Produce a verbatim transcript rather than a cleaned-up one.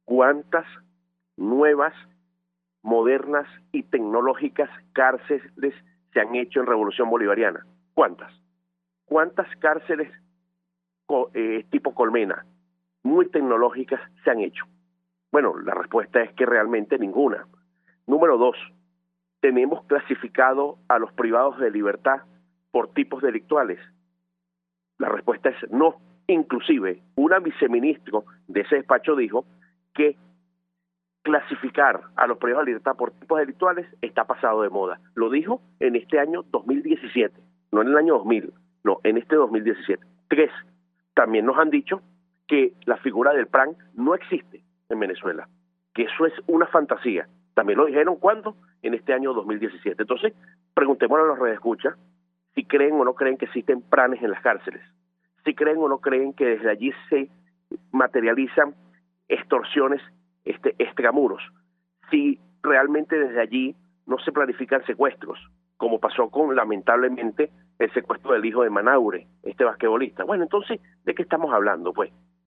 ¿Cuántas nuevas, modernas y tecnológicas cárceles se han hecho en Revolución Bolivariana? ¿Cuántas? ¿Cuántas cárceles eh, tipo Colmena, muy tecnológicas, se han hecho? Bueno, la respuesta es que realmente ninguna. Número dos, ¿tenemos clasificado a los privados de libertad por tipos delictuales? La respuesta es no. Inclusive, una viceministro de ese despacho dijo que clasificar a los privados de libertad por tipos delictuales está pasado de moda. Lo dijo en este año dos mil diecisiete, no en el año dos mil, no, en este dos mil diecisiete. Tres, también nos han dicho que la figura del P R A N no existe en Venezuela, que eso es una fantasía. También lo dijeron, ¿cuándo? En este año dos mil diecisiete. Entonces, preguntémosle a los redescuchas si creen o no creen que existen planes en las cárceles, si creen o no creen que desde allí se materializan extorsiones este, extramuros, si realmente desde allí no se planifican secuestros, como pasó con, lamentablemente, el secuestro del hijo de Manaure, este basquetbolista. Bueno, entonces, ¿de qué estamos hablando? Pues